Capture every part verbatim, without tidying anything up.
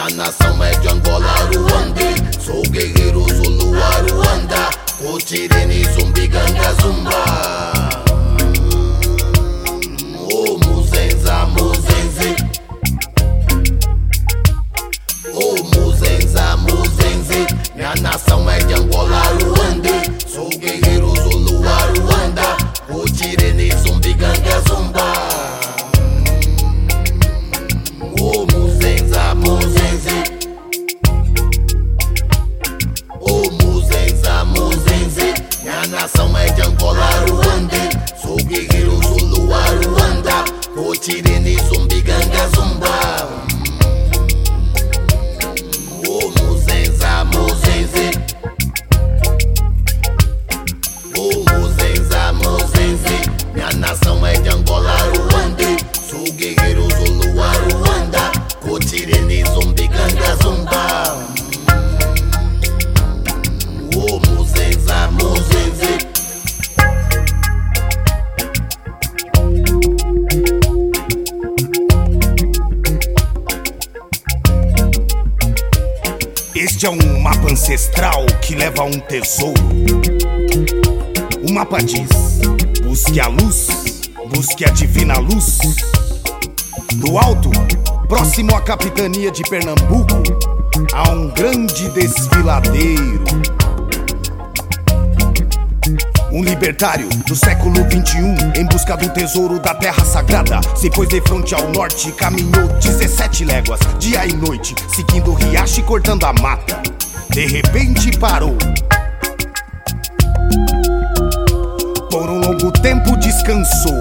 Minha nação é de Angola, Ruanda. Sou guerreiro Zulu, Ruanda. Kuchireni, Zumbi, Ganga, Zumba. Oh, Muzenza, Muzenze. Oh, Muzenza, Muzenze. Minha nação é de Angola, Ruanda. Sou guerreiro Zulu, Ruanda. Kuchireni, Zumbi, Ganga, Zumba. Oh, Muzenza, Muzenze. Oh, Muzenza, Muzenze. Minha nação é de Angola, Ruanda. Sou guerreiro Zulu, Ruanda. Kuchireni, Zumbi, Ganga, Zumba. Oh, Muzenza, Muzenze. Oh, Muzenza, Muzenze. Minha nação é de Angola, Ruanda. Sou guerreiro Zulu, Ruanda. Kuchireni, Zumbi, Ganga, Zumba. Oh, Muzenza, Muzenze. Este é um mapa ancestral que leva a um tesouro. O mapa diz: busque a luz, busque a divina luz. Do alto, próximo à capitania de Pernambuco, há um grande desfiladeiro. Um libertário do século vinte e um, em busca do tesouro da terra sagrada, se pôs de frente ao norte, caminhou dezessete léguas, dia e noite, seguindo o riacho e cortando a mata. De repente parou. Por um longo tempo descansou.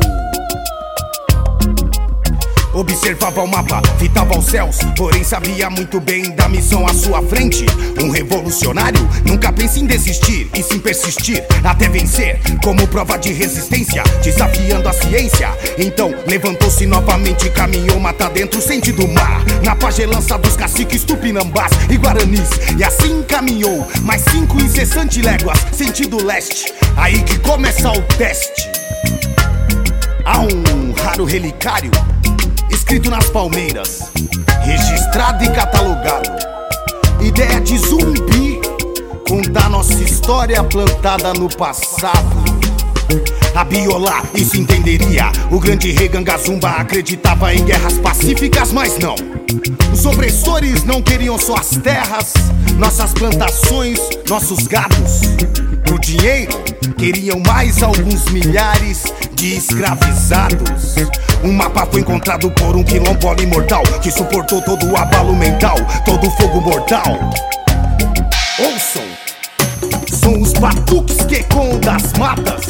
Observava o mapa, fitava os céus, porém sabia muito bem da missão à sua frente. Um revolucionário nunca pensa em desistir, e sim persistir até vencer, como prova de resistência, desafiando a ciência. Então levantou-se novamente e caminhou mata dentro, sentido mar, na pagelança dos caciques tupinambás e guaranis. E assim caminhou mais cinco incessantes léguas, sentido leste. Aí que começa o teste. Há um raro relicário escrito nas palmeiras, registrado e catalogado. Ideia de Zumbi, contar nossa história plantada no passado. A Biolá isso entenderia. O grande rei Ganga Zumba acreditava em guerras pacíficas, mas não. Os opressores não queriam só as terras, nossas plantações, nossos gados. Por dinheiro, queriam mais alguns milhares de escravizados. Um mapa foi encontrado por um quilombola imortal que suportou todo o abalo mental, todo o fogo mortal. Ouçam, são os batuques que ecoam das matas,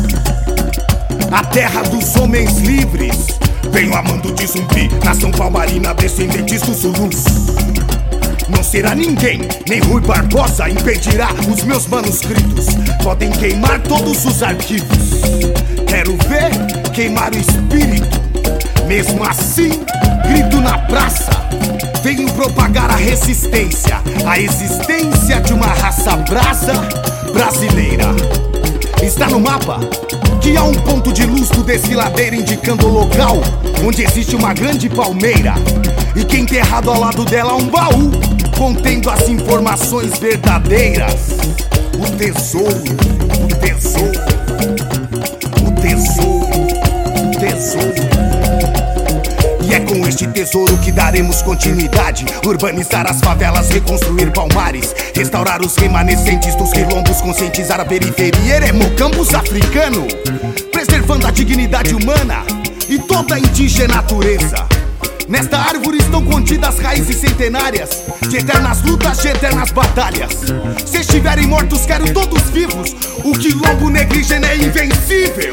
a terra dos homens livres. Venho amando de Zumbi, nação palmarina, descendentes dos Zulus. Não será ninguém, nem Rui Barbosa impedirá os meus manuscritos. Podem queimar todos os arquivos, quero ver queimar o espírito. Mesmo assim, grito na praça, venho propagar a resistência, a existência de uma raça brasa brasileira. Está no mapa que há um ponto de luz do desfiladeiro indicando o local onde existe uma grande palmeira, e que enterrado ao lado dela um baú contendo as informações verdadeiras. O tesouro, o tesouro, o tesouro, o tesouro. E é com este tesouro que daremos continuidade, urbanizar as favelas, reconstruir palmares, restaurar os remanescentes dos quilombos, conscientizar a periferia, Hemocampus africano, preservando a dignidade humana e toda a indígena natureza. Nesta árvore estão contidas raízes centenárias de eternas lutas, de eternas batalhas. Se estiverem mortos, quero todos vivos. O quilombo negrígena é invencível.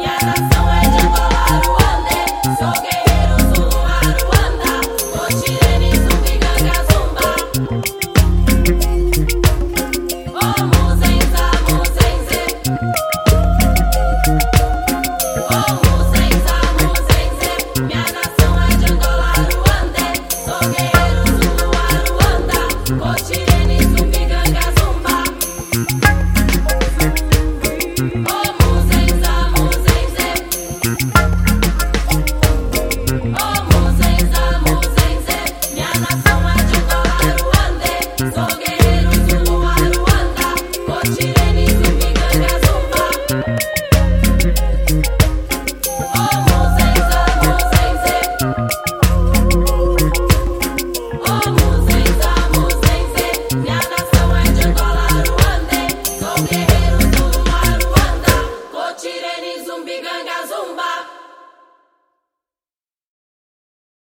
Minha nação é de Angola, Ruanda. Sou guerreiro Zulu, Ruanda. Vou tirar